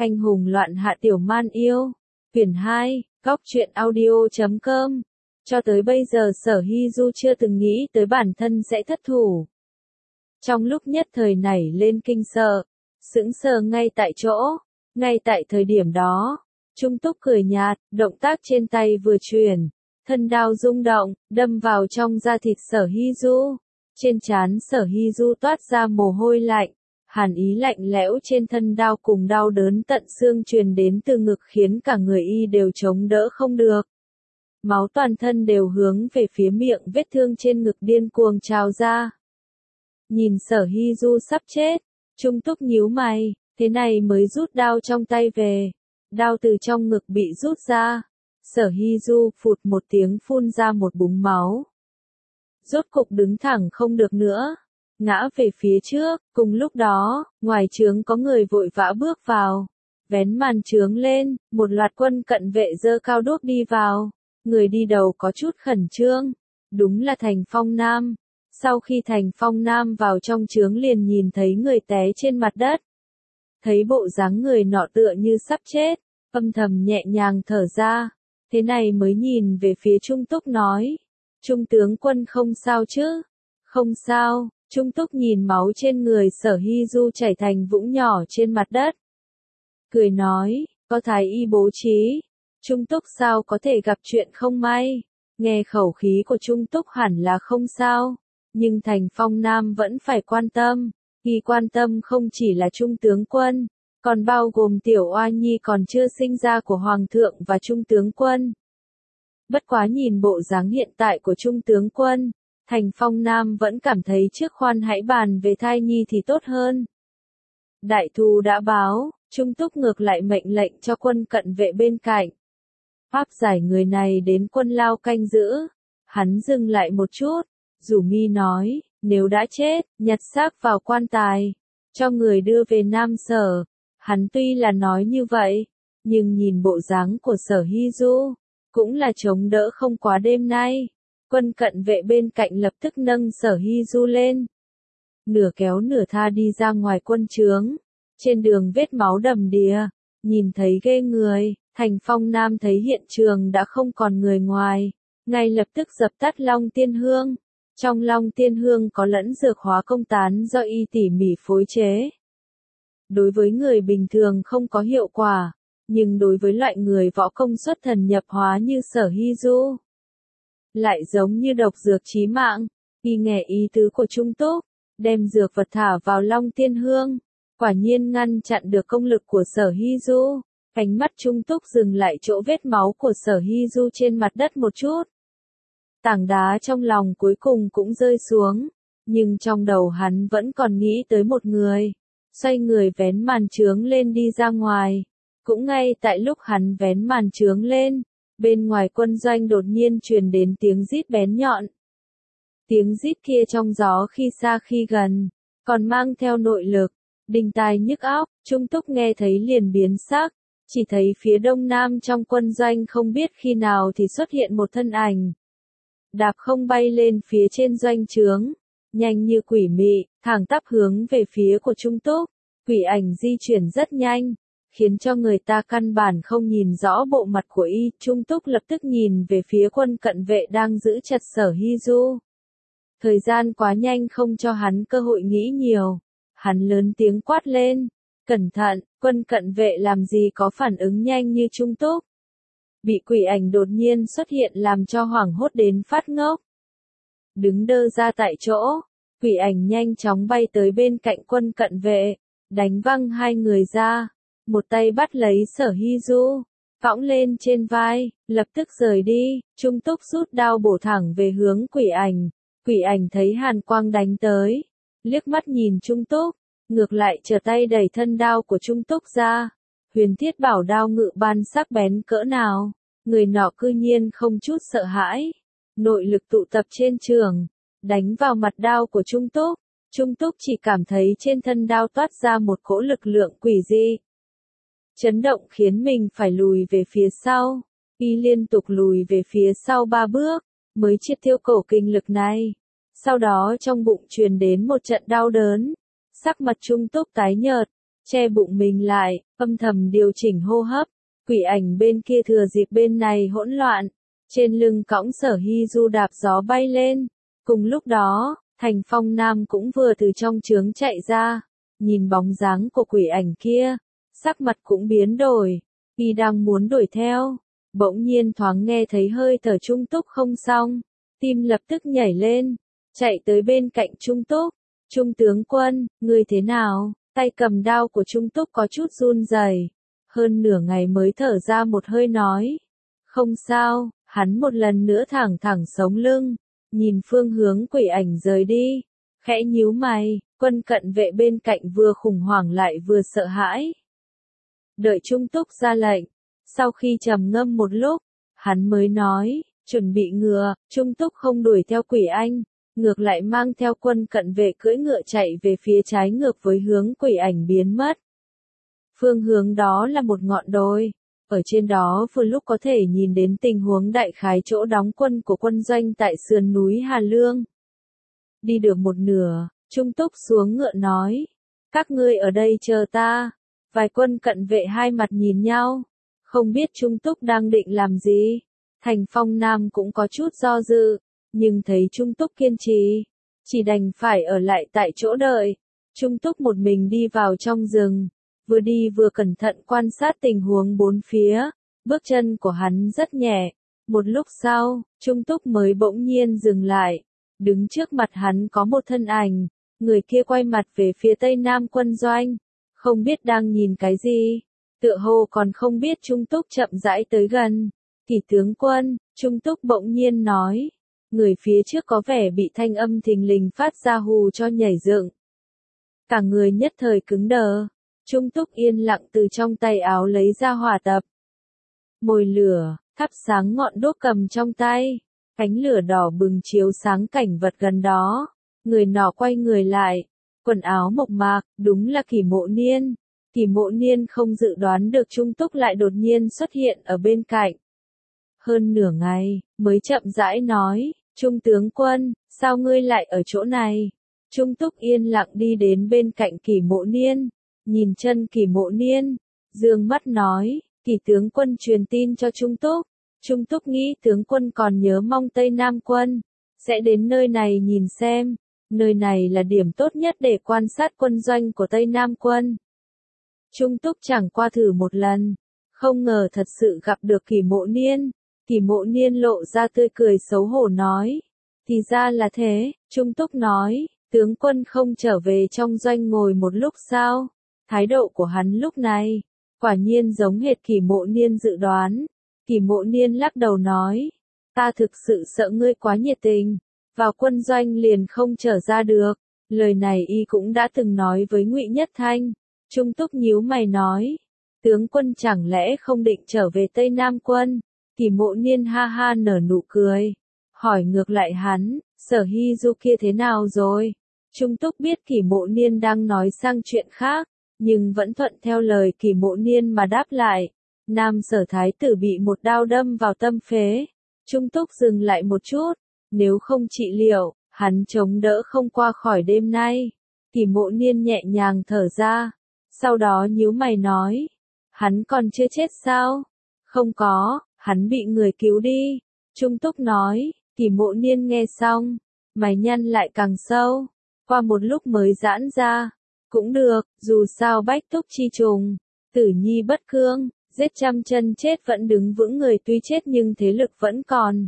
Anh hùng loạn hạ tiểu man yêu. Quyển 2, Góc truyện audio.com. Cho tới bây giờ Sở Hy Du chưa từng nghĩ tới bản thân sẽ thất thủ. Trong lúc nhất thời nảy lên kinh sợ, sững sờ ngay tại chỗ, ngay tại thời điểm đó, Trung Túc cười nhạt, động tác trên tay vừa chuyển, thân đao rung động, đâm vào trong da thịt Sở Hy Du. Trên trán Sở Hy Du toát ra mồ hôi lạnh, hàn ý lạnh lẽo trên thân đao cùng đau đớn tận xương truyền đến từ ngực khiến cả người y đều chống đỡ không được. Máu toàn thân đều hướng về phía miệng vết thương trên ngực điên cuồng trào ra. Nhìn Sở Hy Du sắp chết, Trung Túc nhíu mày, thế này mới rút đao trong tay về. Đao từ trong ngực bị rút ra. Sở Hy Du phụt một tiếng phun ra một búng máu. Rốt cục đứng thẳng không được nữa, ngã về phía trước. Cùng lúc đó, ngoài trướng có người vội vã bước vào. Vén màn trướng lên, một loạt quân cận vệ giơ cao đuốc đi vào. Người đi đầu có chút khẩn trương. Đúng là Thành Phong Nam. Sau khi Thành Phong Nam vào trong trướng liền nhìn thấy người té trên mặt đất. Thấy bộ dáng người nọ tựa như sắp chết, âm thầm nhẹ nhàng thở ra. Thế này mới nhìn về phía Trung Túc nói. Trung tướng quân không sao chứ? Không sao. Trung Túc nhìn máu trên người Sở Hy Du chảy thành vũng nhỏ trên mặt đất. Cười nói, có thái y bố trí. Trung Túc sao có thể gặp chuyện không may? Nghe khẩu khí của Trung Túc hẳn là không sao. Nhưng Thành Phong Nam vẫn phải quan tâm. Y quan tâm không chỉ là Trung tướng quân, còn bao gồm tiểu oa nhi còn chưa sinh ra của Hoàng thượng và Trung tướng quân. Bất quá nhìn bộ dáng hiện tại của Trung tướng quân, Thành Phong Nam vẫn cảm thấy trước khoan hãy bàn về thai nhi thì tốt hơn. Đại thù đã báo, Trung Túc ngược lại mệnh lệnh cho quân cận vệ bên cạnh. Áp giải người này đến quân lao canh giữ. Hắn dừng lại một chút, rủ mi nói, nếu đã chết, nhặt xác vào quan tài, cho người đưa về Nam Sở. Hắn tuy là nói như vậy, nhưng nhìn bộ dáng của Sở Hy Du, cũng là chống đỡ không quá đêm nay. Quân cận vệ bên cạnh lập tức nâng Sở Hy Du lên. Nửa kéo nửa tha đi ra ngoài quân trướng. Trên đường vết máu đầm đìa, nhìn thấy ghê người. Thành Phong Nam thấy hiện trường đã không còn người ngoài, ngay lập tức dập tắt Long Tiên Hương. Trong Long Tiên Hương có lẫn dược hóa công tán do y tỉ mỉ phối chế. Đối với người bình thường không có hiệu quả, nhưng đối với loại người võ công xuất thần nhập hóa như Sở Hy Du, lại giống như độc dược chí mạng. Y nghe ý tứ của Trung Túc, đem dược vật thả vào Long Tiên Hương, quả nhiên ngăn chặn được công lực của Sở Hy Du. Ánh mắt Trung Túc dừng lại chỗ vết máu của Sở Hy Du trên mặt đất một chút. Tảng đá trong lòng cuối cùng cũng rơi xuống, nhưng trong đầu hắn vẫn còn nghĩ tới một người. Xoay người vén màn trướng lên đi ra ngoài. Cũng ngay tại lúc hắn vén màn trướng lên, bên ngoài quân doanh đột nhiên truyền đến tiếng rít bén nhọn. Tiếng rít kia trong gió khi xa khi gần, còn mang theo nội lực, đinh tai nhức óc. Trung Túc nghe thấy liền biến sắc. Chỉ thấy phía đông nam trong quân doanh không biết khi nào thì xuất hiện một thân ảnh. Đạp không bay lên phía trên doanh trướng, nhanh như quỷ mị, thẳng tắp hướng về phía của Trung Túc. Quỷ ảnh di chuyển rất nhanh, khiến cho người ta căn bản không nhìn rõ bộ mặt của y. Trung Túc lập tức nhìn về phía quân cận vệ đang giữ chặt Sở Hy Du. Thời gian quá nhanh không cho hắn cơ hội nghĩ nhiều. Hắn lớn tiếng quát lên. Cẩn thận, quân cận vệ làm gì có phản ứng nhanh như Trung Túc. Bị quỷ ảnh đột nhiên xuất hiện làm cho hoảng hốt đến phát ngốc. Đứng đơ ra tại chỗ, quỷ ảnh nhanh chóng bay tới bên cạnh quân cận vệ, đánh văng hai người ra, một tay bắt lấy Sở Hy Du, cõng lên trên vai, lập tức rời đi. Trung Túc rút đao bổ thẳng về hướng quỷ ảnh. Quỷ ảnh thấy hàn quang đánh tới, liếc mắt nhìn Trung Túc. Ngược lại trở tay đẩy thân đao của Trung Túc ra. Huyền thiết bảo đao ngự ban sắc bén cỡ nào, người nọ cư nhiên không chút sợ hãi. Nội lực tụ tập trên trường, đánh vào mặt đao của Trung Túc. Trung Túc chỉ cảm thấy trên thân đao toát ra một cỗ lực lượng quỷ dị. Chấn động khiến mình phải lùi về phía sau. Y liên tục lùi về phía sau 3 bước, mới triệt tiêu cổ kinh lực này. Sau đó trong bụng truyền đến một trận đau đớn. Sắc mặt Trung Túc tái nhợt, che bụng mình lại, âm thầm điều chỉnh hô hấp. Quỷ ảnh bên kia thừa dịp bên này hỗn loạn, trên lưng cõng Sở Hy Du đạp gió bay lên. Cùng lúc đó, Thành Phong Nam cũng vừa từ trong trướng chạy ra, nhìn bóng dáng của quỷ ảnh kia, sắc mặt cũng biến đổi, y đang muốn đuổi theo, bỗng nhiên thoáng nghe thấy hơi thở Trung Túc không xong, tim lập tức nhảy lên, chạy tới bên cạnh Trung Túc. Trung tướng quân, ngươi thế nào? Tay cầm đao của Trung Túc có chút run rẩy, hơn nửa ngày mới thở ra một hơi nói. Không sao, hắn một lần nữa thẳng thẳng sống lưng, nhìn phương hướng quỷ ảnh rời đi, khẽ nhíu mày, quân cận vệ bên cạnh vừa khủng hoảng lại vừa sợ hãi. Đợi Trung Túc ra lệnh, sau khi trầm ngâm một lúc, hắn mới nói, chuẩn bị ngựa. Trung Túc không đuổi theo quỷ anh, ngược lại mang theo quân cận vệ cưỡi ngựa chạy về phía trái ngược với hướng quỷ ảnh biến mất. Phương hướng đó là một ngọn đồi, ở trên đó vừa lúc có thể nhìn đến tình huống đại khái chỗ đóng quân của quân doanh tại sườn núi Hà Lương. Đi được một nửa, Trung Túc xuống ngựa nói, các ngươi ở đây chờ ta. Vài quân cận vệ hai mặt nhìn nhau, không biết Trung Túc đang định làm gì. Thành Phong Nam cũng có chút do dự, nhưng thấy Trung Túc kiên trì, chỉ đành phải ở lại tại chỗ đợi. Trung Túc một mình đi vào trong rừng, vừa đi vừa cẩn thận quan sát tình huống bốn phía, bước chân của hắn rất nhẹ. Một lúc sau, Trung Túc mới bỗng nhiên dừng lại, đứng trước mặt hắn có một thân ảnh, người kia quay mặt về phía tây nam quân doanh, không biết đang nhìn cái gì, tựa hồ còn không biết Trung Túc chậm rãi tới gần. Kỷ tướng quân, Trung Túc bỗng nhiên nói, người phía trước có vẻ bị thanh âm thình lình phát ra hù cho nhảy dựng. Cả người nhất thời cứng đờ, Trung Túc yên lặng từ trong tay áo lấy ra hỏa tập. Mồi lửa, thắp sáng ngọn đuốc cầm trong tay, ánh lửa đỏ bừng chiếu sáng cảnh vật gần đó, người nọ quay người lại, quần áo mộc mạc, đúng là Kỷ Mộ Niên. Kỷ Mộ Niên không dự đoán được Trung Túc lại đột nhiên xuất hiện ở bên cạnh. Hơn nửa ngày, mới chậm rãi nói, Trung tướng quân, sao ngươi lại ở chỗ này? Trung Túc yên lặng đi đến bên cạnh Kỷ Mộ Niên, nhìn chân Kỷ Mộ Niên, dương mắt nói, Kỷ tướng quân truyền tin cho Trung Túc. Trung Túc nghĩ tướng quân còn nhớ mong Tây Nam quân, sẽ đến nơi này nhìn xem, nơi này là điểm tốt nhất để quan sát quân doanh của Tây Nam quân. Trung Túc chẳng qua thử một lần, không ngờ thật sự gặp được Kỷ Mộ Niên. Kỷ Mộ Niên lộ ra tươi cười xấu hổ nói, thì ra là thế. Trung Túc nói, tướng quân không trở về trong doanh ngồi một lúc sao? Thái độ của hắn lúc này, quả nhiên giống hệt Kỷ Mộ Niên dự đoán. Kỷ Mộ Niên lắc đầu nói, ta thực sự sợ ngươi quá nhiệt tình, vào quân doanh liền không trở ra được. Lời này y cũng đã từng nói với Ngụy Nhất Thanh. Trung Túc nhíu mày nói, tướng quân chẳng lẽ không định trở về Tây Nam quân? Kỷ Mộ Niên ha ha nở nụ cười, hỏi ngược lại hắn, Sở Hy Du kia thế nào rồi? Trung Túc biết Kỷ Mộ Niên đang nói sang chuyện khác, nhưng vẫn thuận theo lời Kỷ Mộ Niên mà đáp lại. Nam Sở thái tử bị một đao đâm vào tâm phế. Trung Túc dừng lại một chút, nếu không trị liệu, hắn chống đỡ không qua khỏi đêm nay. Kỷ Mộ Niên nhẹ nhàng thở ra, sau đó nhíu mày nói, hắn còn chưa chết sao? Không có, hắn bị người cứu đi. Trung Túc nói. Kỷ Mộ Niên nghe xong, mày nhăn lại càng sâu, qua một lúc mới giãn ra. Cũng được, dù sao bách túc chi trùng, tử nhi bất cương, giết trăm chân chết vẫn đứng vững người, tuy chết nhưng thế lực vẫn còn.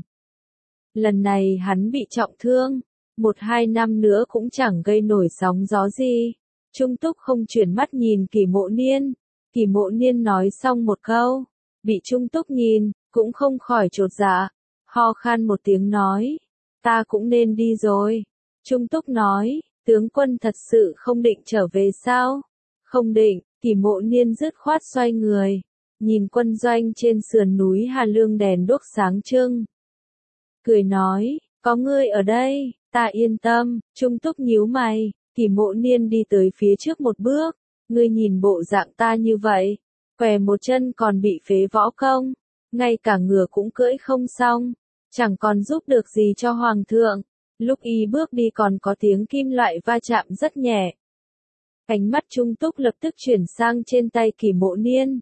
Lần này hắn bị trọng thương, 1-2 năm nữa cũng chẳng gây nổi sóng gió gì. Trung Túc không chuyển mắt nhìn Kỷ Mộ Niên. Kỷ Mộ Niên nói xong một câu, bị Trung Túc nhìn, cũng không khỏi chột dạ, ho khan một tiếng nói, ta cũng nên đi rồi. Trung Túc nói, tướng quân thật sự không định trở về sao? Không định. Kỷ Mộ Niên dứt khoát xoay người, nhìn quân doanh trên sườn núi Hà Lương đèn đuốc sáng trưng. Cười nói, có ngươi ở đây, ta yên tâm. Trung Túc nhíu mày. Kỷ Mộ Niên đi tới phía trước một bước, ngươi nhìn bộ dạng ta như vậy, què một chân còn bị phế võ công, ngay cả ngựa cũng cưỡi không xong, chẳng còn giúp được gì cho hoàng thượng. Lúc y bước đi còn có tiếng kim loại va chạm rất nhẹ. Ánh mắt Trung Túc lập tức chuyển sang trên tay Kỷ Mộ Niên.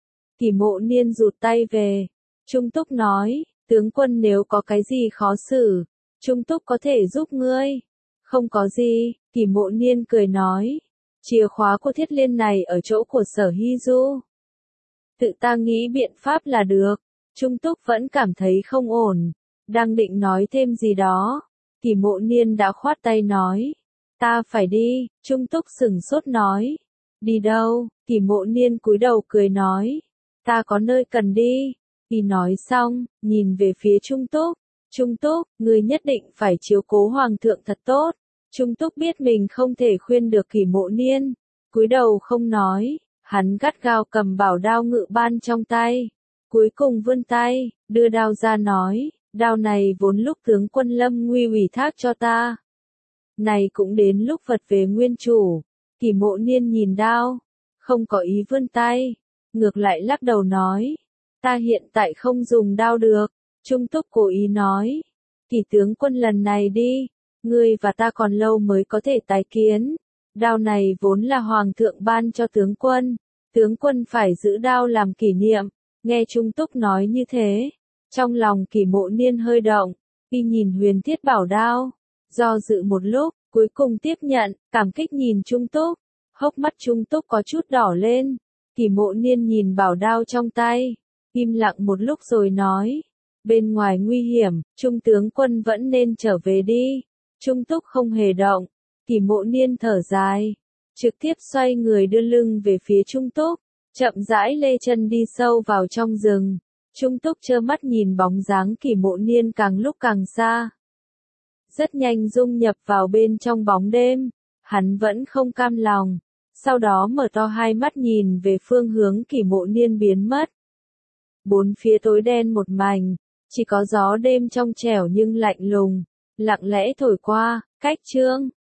Kỷ Mộ Niên rụt tay về. Trung Túc nói, tướng quân nếu có cái gì khó xử, Trung Túc có thể giúp ngươi. Không có gì, Kỷ Mộ Niên cười nói. Chìa khóa của Thiết Liên này ở chỗ của Sở Hy Du. Tự ta nghĩ biện pháp là được. Trung Túc vẫn cảm thấy không ổn. Đang định nói thêm gì đó. Kỷ Mộ Niên đã khoát tay nói. Ta phải đi, Trung Túc sửng sốt nói. Đi đâu? Kỷ Mộ Niên cúi đầu cười nói. Ta có nơi cần đi. Khi nói xong, nhìn về phía Trung Túc. Trung Túc, ngươi nhất định phải chiếu cố Hoàng thượng thật tốt. Trung Túc biết mình không thể khuyên được Kỷ Mộ Niên. Cúi đầu không nói, hắn gắt gao cầm bảo đao ngự ban trong tay. Cuối cùng vươn tay, đưa đao ra nói, đao này vốn lúc tướng quân Lâm Nguy ủy thác cho ta. Này cũng đến lúc vật về nguyên chủ. Kỷ Mộ Niên nhìn đao, không có ý vươn tay, ngược lại lắc đầu nói, ta hiện tại không dùng đao được. Trung Túc cố ý nói, Kỷ tướng quân lần này đi, ngươi và ta còn lâu mới có thể tái kiến. Đao này vốn là Hoàng thượng ban cho tướng quân phải giữ đao làm kỷ niệm. Nghe Trung Túc nói như thế, trong lòng Kỷ Mộ Niên hơi động, khi nhìn huyền thiết bảo đao, do dự một lúc, cuối cùng tiếp nhận, cảm kích nhìn Trung Túc, hốc mắt Trung Túc có chút đỏ lên. Kỷ Mộ Niên nhìn bảo đao trong tay, im lặng một lúc rồi nói, bên ngoài nguy hiểm, Trung tướng quân vẫn nên trở về đi. Trung Túc không hề động, Kỷ Mộ Niên thở dài, trực tiếp xoay người đưa lưng về phía Trung Túc, chậm rãi lê chân đi sâu vào trong rừng. Trung Túc trơ mắt nhìn bóng dáng Kỷ Mộ Niên càng lúc càng xa. Rất nhanh dung nhập vào bên trong bóng đêm, hắn vẫn không cam lòng, sau đó mở to hai mắt nhìn về phương hướng Kỷ Mộ Niên biến mất. Bốn phía tối đen một mảnh, chỉ có gió đêm trong trẻo nhưng lạnh lùng, lặng lẽ thổi qua, cách chương.